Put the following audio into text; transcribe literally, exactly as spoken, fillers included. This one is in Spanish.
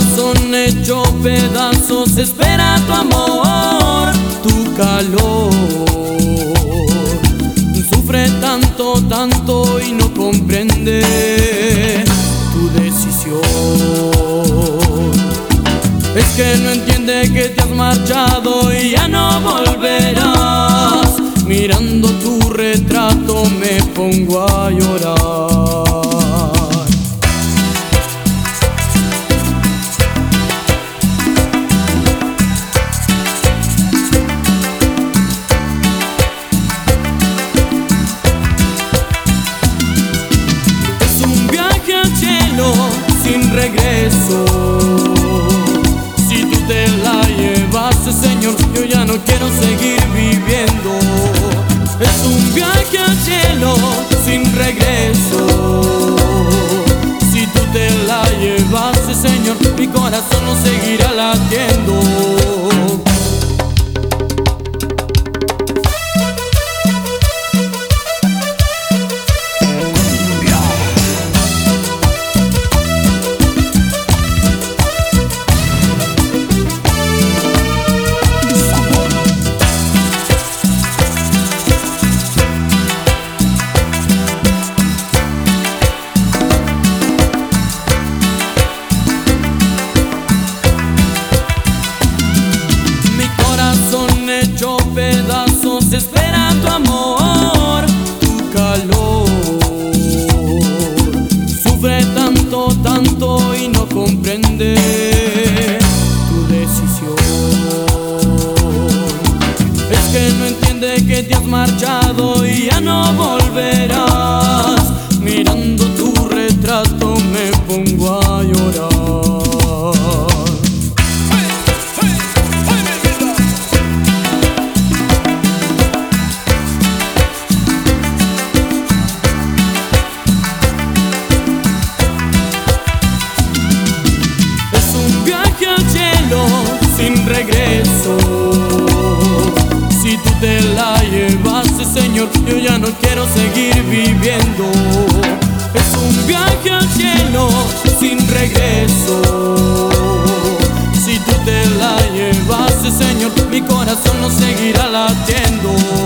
corazón hecho pedazos espera tu amor, tu calor. Sufre tanto, tanto y no comprende tu decisión. Es que no entiende que te has marchado y ya no volverás. Mirando tu retrato me pongo a llorar. Sin regreso, si tú te la llevaste, Señor, yo ya no quiero seguir viviendo. Es un viaje al cielo sin regreso. Si tú te la llevaste, Señor, mi corazón no seguirá latiendo. Hecho pedazos espera tu amor, tu calor. Sufre tanto, tanto y no comprende tu decisión. Es que no entiende que te has marchado y ya no volverás. Mirando tu retrato me pongo a llorar. Sin regreso, si tú te la llevaste, Señor, yo ya no quiero seguir viviendo. Es un viaje al cielo sin regreso. Si tú te la llevaste, Señor, mi corazón no seguirá latiendo.